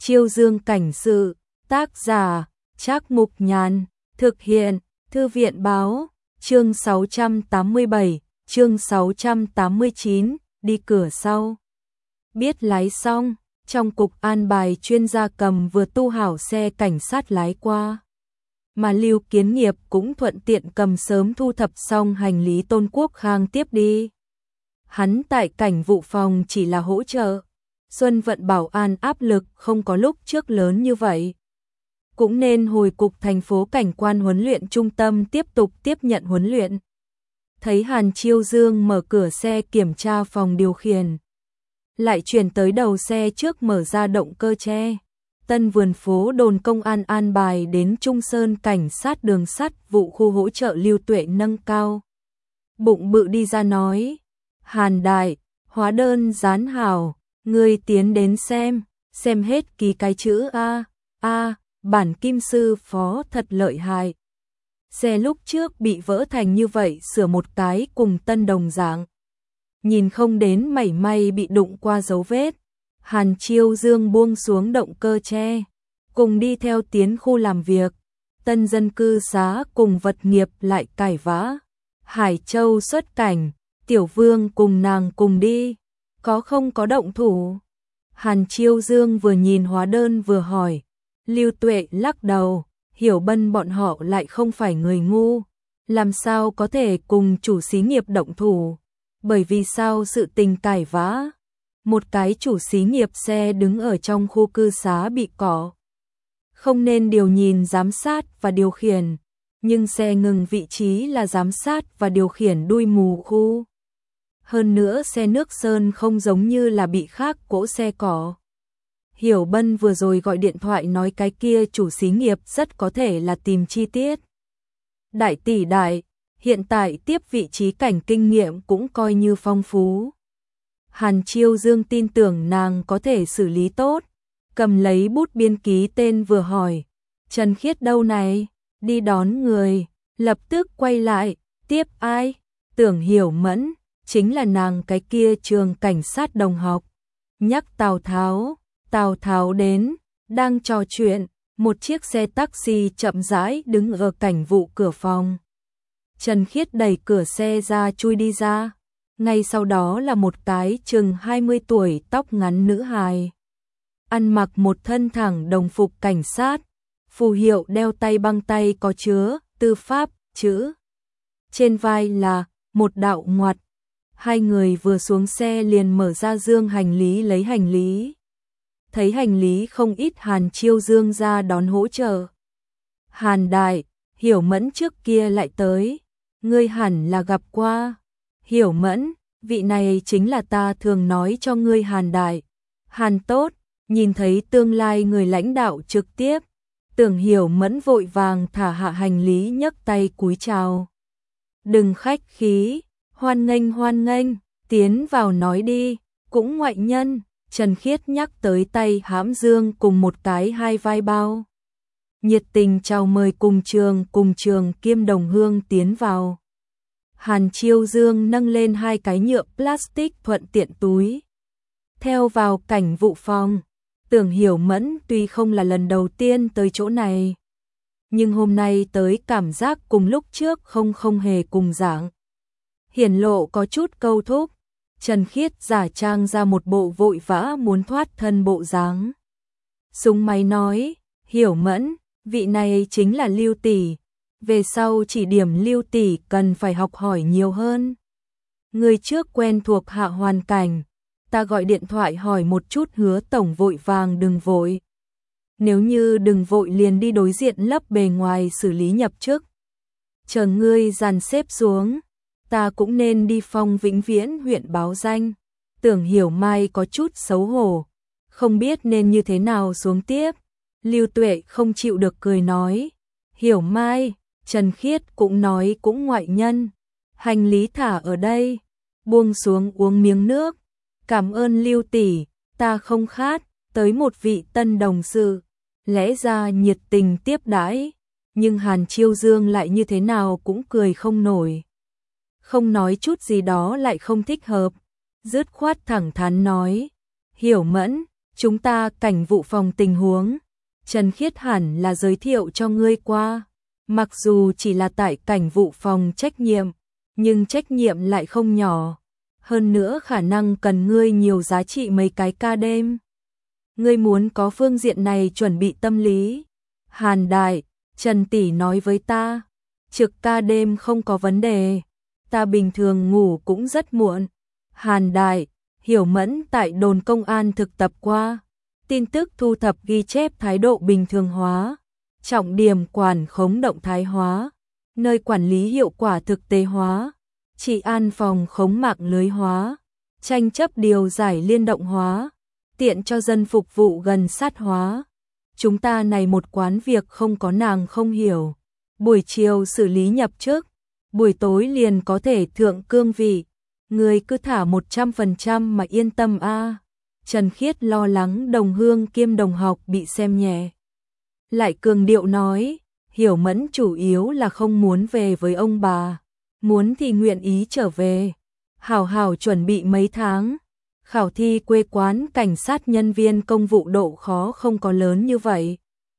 Chiêu Dương cảnh sự, tác giả, Trác Mục Nhàn, thực hiện, Thư viện báo, chương 687, chương 689, đi cửa sau. Biết lái xong, trong cục an bài chuyên gia cầm vừa tu hảo xe cảnh sát lái qua. Mà Lưu Kiến Nghiệp cũng thuận tiện cầm sớm thu thập xong hành lý Tôn Quốc Khang tiếp đi. Hắn tại cảnh vụ phòng chỉ là hỗ trợ. Xuân vận bảo an áp lực không có lúc trước lớn như vậy. Cũng nên hồi cục thành phố cảnh quan huấn luyện trung tâm tiếp tục tiếp nhận huấn luyện. Thấy Hàn Chiêu Dương mở cửa xe kiểm tra phòng điều khiển. Lại chuyển tới đầu xe trước mở ra động cơ che. Tân vườn phố đồn công an an bài đến Trung Sơn cảnh sát đường sắt vụ khu hỗ trợ Lưu Tuệ nâng cao. Bụng bự đi ra nói. Hàn đại, hóa đơn dán hảo. Ngươi tiến đến xem hết ký cái chữ A, bản kim sư phó thật lợi hại. Xe lúc trước bị vỡ thành như vậy sửa một cái cùng tân đồng dạng. Nhìn không đến mảy may bị đụng qua dấu vết. Hàn Chiêu Dương buông xuống động cơ che, cùng đi theo tiến khu làm việc. Tân dân cư xá cùng vật nghiệp lại cải vã. Hải Châu xuất cảnh, Tiểu Vương cùng nàng cùng đi. Có không có động thủ? Hàn Chiêu Dương vừa nhìn hóa đơn vừa hỏi. Lưu Tuệ lắc đầu, Hiểu Bân bọn họ lại không phải người ngu. Làm sao có thể cùng chủ xí nghiệp động thủ? Bởi vì sao sự tình cải vã? Một cái chủ xí nghiệp xe đứng ở trong khu cư xá bị cỏ. Không nên điều nhìn giám sát và điều khiển. Nhưng xe ngừng vị trí là giám sát và điều khiển đuôi mù khu. Hơn nữa xe nước sơn không giống như là bị khác cỗ xe cỏ. Hiểu Bân vừa rồi gọi điện thoại nói cái kia chủ xí nghiệp rất có thể là tìm chi tiết. Đại tỷ đại, hiện tại tiếp vị trí cảnh kinh nghiệm cũng coi như phong phú. Hàn Chiêu Dương tin tưởng nàng có thể xử lý tốt. Cầm lấy bút biên ký tên vừa hỏi. Trần Khiết đâu này? Đi đón người. Lập tức quay lại. Tiếp ai? Tưởng Hiểu Mẫn. Chính là nàng cái kia trường cảnh sát đồng học. Nhắc Tào Tháo đến, đang trò chuyện, một chiếc xe taxi chậm rãi đứng ở cảnh vụ cửa phòng. Trần Khiết đẩy cửa xe ra chui đi ra, ngay sau đó là một cái chừng 20 tuổi tóc ngắn nữ hài. Ăn mặc một thân thẳng đồng phục cảnh sát, phù hiệu đeo tay băng tay có chứa, tư pháp, chữ. Trên vai là, một đạo ngoặt. Hai người vừa xuống xe liền mở ra dương hành lý lấy hành lý. Thấy hành lý không ít Hàn Chiêu Dương ra đón hỗ trợ. Hàn đại, Hiểu Mẫn trước kia lại tới. Ngươi hẳn là gặp qua. Hiểu Mẫn, vị này chính là ta thường nói cho ngươi Hàn đại. Hàn tốt, nhìn thấy tương lai người lãnh đạo trực tiếp. Tưởng Hiểu Mẫn vội vàng thả hạ hành lý nhấc tay cúi chào. Đừng khách khí. Hoan nghênh, tiến vào nói đi, cũng ngoại nhân. Trần Khiết nhắc tới tay hãm dương cùng một cái hai vai bao. Nhiệt tình chào mời cùng trường Kiêm Đồng Hương tiến vào. Hàn Chiêu Dương nâng lên hai cái nhựa plastic thuận tiện túi. Theo vào cảnh vụ phòng, Tưởng Hiểu Mẫn tuy không là lần đầu tiên tới chỗ này. Nhưng hôm nay tới cảm giác cùng lúc trước không hề cùng dạng. Hiển lộ có chút câu thúc. Trần Khiết giả trang ra một bộ vội vã muốn thoát thân bộ dáng. Súng máy nói, Hiểu Mẫn, vị này chính là Lưu tỷ, về sau chỉ điểm Lưu tỷ cần phải học hỏi nhiều hơn. Người trước quen thuộc hạ hoàn cảnh, ta gọi điện thoại hỏi một chút Hứa tổng vội vàng đừng vội. Nếu như đừng vội liền đi đối diện lấp bề ngoài xử lý nhập chức. Chờ ngươi dàn xếp xuống. Ta cũng nên đi Phong Vĩnh Viễn huyện báo danh. Tưởng Hiểu Mai có chút xấu hổ, không biết nên như thế nào xuống tiếp. Lưu Tuệ không chịu được cười nói. Hiểu Mai, Trần Khiết cũng nói cũng ngoại nhân. Hành lý thả ở đây. Buông xuống uống miếng nước. Cảm ơn Lưu tỷ, ta không khát. Tới một vị tân đồng sự. Lẽ ra nhiệt tình tiếp đãi. Nhưng Hàn Chiêu Dương lại như thế nào cũng cười không nổi. Không nói chút gì đó lại không thích hợp. Dứt khoát thẳng thắn nói. Hiểu Mẫn, chúng ta cảnh vụ phòng tình huống, Trần Khiết hẳn là giới thiệu cho ngươi qua. Mặc dù chỉ là tại cảnh vụ phòng trách nhiệm, nhưng trách nhiệm lại không nhỏ. Hơn nữa khả năng cần ngươi nhiều giá trị mấy cái ca đêm. Ngươi muốn có phương diện này chuẩn bị tâm lý. Hàn đại, Trần tỷ nói với ta, trực ca đêm không có vấn đề. Ta bình thường ngủ cũng rất muộn. Hàn đại, Hiểu Mẫn tại đồn công an thực tập qua. Tin tức thu thập ghi chép thái độ bình thường hóa. Trọng điểm quản khống động thái hóa. Nơi quản lý hiệu quả thực tế hóa. Trị an phòng khống mạng lưới hóa. Tranh chấp điều giải liên động hóa. Tiện cho dân phục vụ gần sát hóa. Chúng ta này một quán việc không có nàng không hiểu. Buổi chiều xử lý nhập chức, buổi tối liền có thể thượng cương vị. Người cứ thả 100% mà yên tâm a. Trần Khiết lo lắng đồng hương kiêm đồng học bị xem nhẹ. Lại cường điệu nói, Hiểu Mẫn chủ yếu là không muốn về với ông bà. Muốn thì nguyện ý trở về. Hảo hảo chuẩn bị mấy tháng. Khảo thi quê quán cảnh sát nhân viên công vụ độ khó không có lớn như vậy.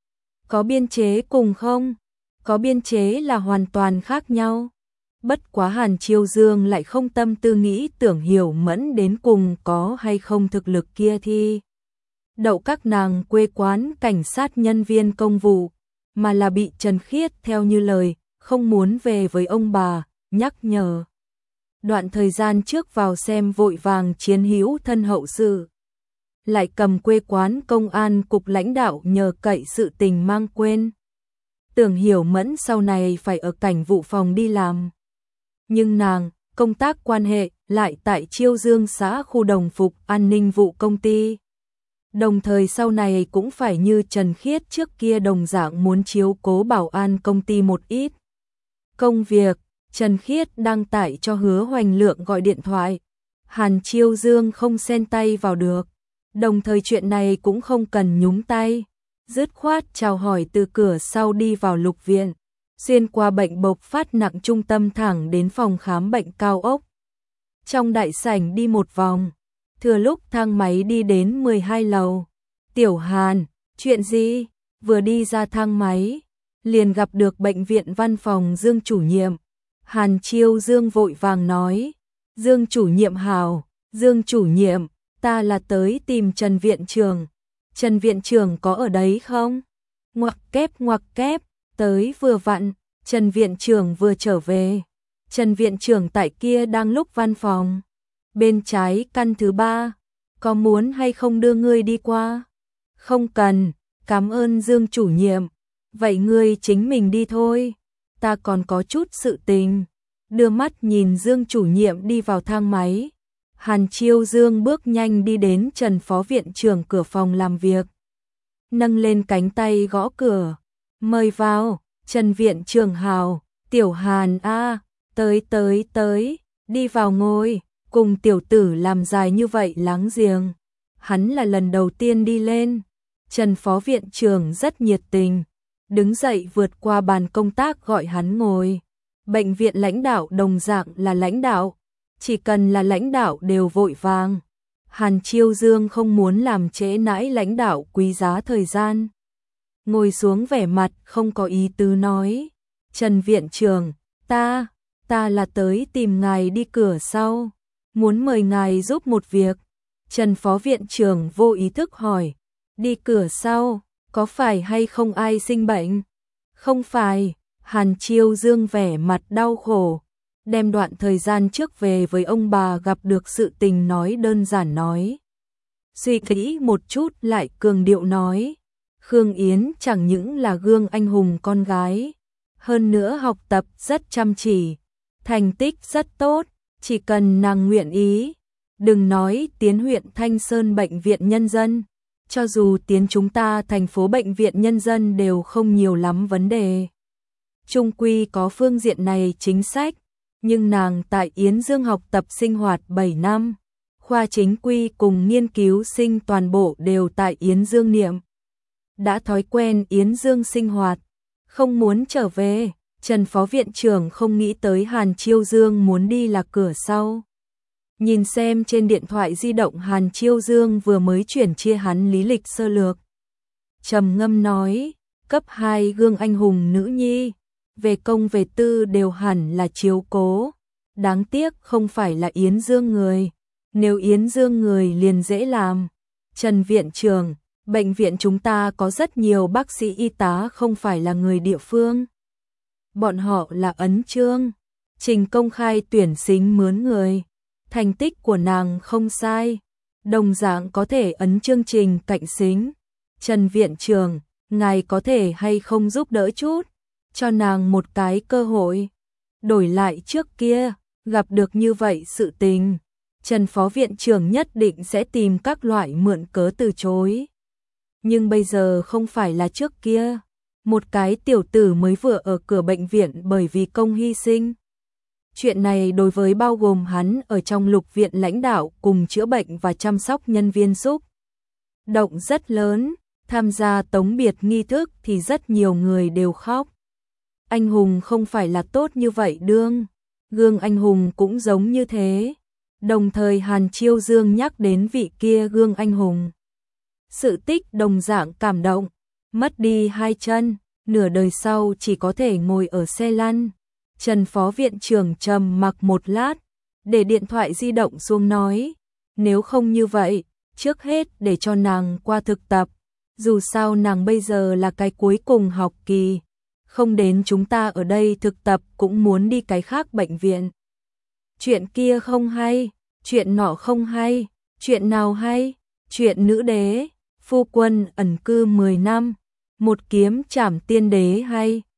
Có biên chế cùng không? Có biên chế là hoàn toàn khác nhau. Bất quá Hàn Chiêu Dương lại không tâm tư nghĩ tưởng Hiểu Mẫn đến cùng có hay không thực lực kia thi. Đậu các nàng quê quán cảnh sát nhân viên công vụ, mà là bị Trần Khiết theo như lời, không muốn về với ông bà, nhắc nhở. Đoạn thời gian trước vào xem vội vàng chiến hữu thân hậu sự. Lại cầm quê quán công an cục lãnh đạo nhờ cậy sự tình mang quên. Tưởng Hiểu Mẫn sau này phải ở cảnh vụ phòng đi làm. Nhưng nàng, công tác quan hệ lại tại Chiêu Dương xã khu đồng phục an ninh vụ công ty. Đồng thời sau này cũng phải như Trần Khiết trước kia đồng dạng muốn chiếu cố bảo an công ty một ít. Công việc, Trần Khiết đang tải cho Hứa Hoành Lượng gọi điện thoại. Hàn Chiêu Dương không xen tay vào được. Đồng thời chuyện này cũng không cần nhúng tay. Dứt khoát chào hỏi từ cửa sau đi vào lục viện. Xuyên qua bệnh bộc phát nặng trung tâm thẳng đến phòng khám bệnh cao ốc. Trong đại sảnh đi một vòng. Thừa lúc thang máy đi đến 12 lầu. Tiểu Hàn, chuyện gì? Vừa đi ra thang máy, liền gặp được bệnh viện văn phòng Dương chủ nhiệm. Hàn Chiêu Dương vội vàng nói, Dương chủ nhiệm hào, Dương chủ nhiệm, ta là tới tìm Trần viện trưởng. Trần viện trưởng có ở đấy không? Ngoặc kép, tới vừa vặn, Trần viện trưởng vừa trở về. Trần viện trưởng tại kia đang lúc văn phòng. Bên trái căn thứ 3, có muốn hay không đưa ngươi đi qua? Không cần, cảm ơn Dương chủ nhiệm. Vậy ngươi chính mình đi thôi, ta còn có chút sự tình. Đưa mắt nhìn Dương chủ nhiệm đi vào thang máy. Hàn Chiêu Dương bước nhanh đi đến Trần phó viện trưởng cửa phòng làm việc. Nâng lên cánh tay gõ cửa. Mời vào, Trần viện trưởng hào, Tiểu Hàn a, tới, đi vào ngồi, cùng tiểu tử làm dài như vậy láng giềng. Hắn là lần đầu tiên đi lên. Trần phó viện trưởng rất nhiệt tình, đứng dậy vượt qua bàn công tác gọi hắn ngồi. Bệnh viện lãnh đạo đồng dạng là lãnh đạo, chỉ cần là lãnh đạo đều vội vàng. Hàn Chiêu Dương không muốn làm trễ nãi lãnh đạo quý giá thời gian. Ngồi xuống vẻ mặt không có ý tứ nói. Trần viện trưởng, ta là tới tìm ngài đi cửa sau. Muốn mời ngài giúp một việc. Trần phó viện trưởng vô ý thức hỏi. Đi cửa sau, có phải hay không ai sinh bệnh? Không phải. Hàn Chiêu Dương vẻ mặt đau khổ. Đem đoạn thời gian trước về với ông bà gặp được sự tình nói đơn giản nói. Suy nghĩ một chút lại cường điệu nói. Khương Yến chẳng những là gương anh hùng con gái. Hơn nữa học tập rất chăm chỉ. Thành tích rất tốt. Chỉ cần nàng nguyện ý. Đừng nói tiến huyện Thanh Sơn Bệnh viện Nhân dân. Cho dù tiến chúng ta thành phố Bệnh viện Nhân dân đều không nhiều lắm vấn đề. Trung quy có phương diện này chính sách. Nhưng nàng tại Yến Dương học tập sinh hoạt 7 năm. Khoa chính quy cùng nghiên cứu sinh toàn bộ đều tại Yến Dương niệm. Đã thói quen Yến Dương sinh hoạt. Không muốn trở về. Trần phó viện trưởng không nghĩ tới Hàn Chiêu Dương muốn đi là cửa sau. Nhìn xem trên điện thoại di động Hàn Chiêu Dương vừa mới chuyển chia hắn lý lịch sơ lược. Trầm ngâm nói, cấp 2 gương anh hùng nữ nhi, về công về tư đều hẳn là chiếu cố. Đáng tiếc không phải là Yến Dương người, nếu Yến Dương người liền dễ làm. Trần viện trưởng, bệnh viện chúng ta có rất nhiều bác sĩ y tá không phải là người địa phương. Bọn họ là ấn chương, trình công khai tuyển xính mướn người. Thành tích của nàng không sai, đồng dạng có thể ấn chương trình cạnh xính. Trần viện trưởng, ngài có thể hay không giúp đỡ chút, cho nàng một cái cơ hội. Đổi lại trước kia, gặp được như vậy sự tình, Trần phó viện trưởng nhất định sẽ tìm các loại mượn cớ từ chối. Nhưng bây giờ không phải là trước kia, một cái tiểu tử mới vừa ở cửa bệnh viện bởi vì công hy sinh. Chuyện này đối với bao gồm hắn ở trong lục viện lãnh đạo cùng chữa bệnh và chăm sóc nhân viên xúc động rất lớn, tham gia tống biệt nghi thức thì rất nhiều người đều khóc. Anh hùng không phải là tốt như vậy đương, gương anh hùng cũng giống như thế. Đồng thời Hàn Chiêu Dương nhắc đến vị kia gương anh hùng. Sự tích đồng dạng cảm động, mất đi hai chân, nửa đời sau chỉ có thể ngồi ở xe lăn. Trần phó viện trưởng trầm mặc một lát, để điện thoại di động xuống nói, nếu không như vậy, trước hết để cho nàng qua thực tập, dù sao nàng bây giờ là cái cuối cùng học kỳ, không đến chúng ta ở đây thực tập cũng muốn đi cái khác bệnh viện. Chuyện kia không hay, chuyện nọ không hay, chuyện nào hay, chuyện nữ đế, phu quân ẩn cư 10 năm, một kiếm trảm tiên đế hay.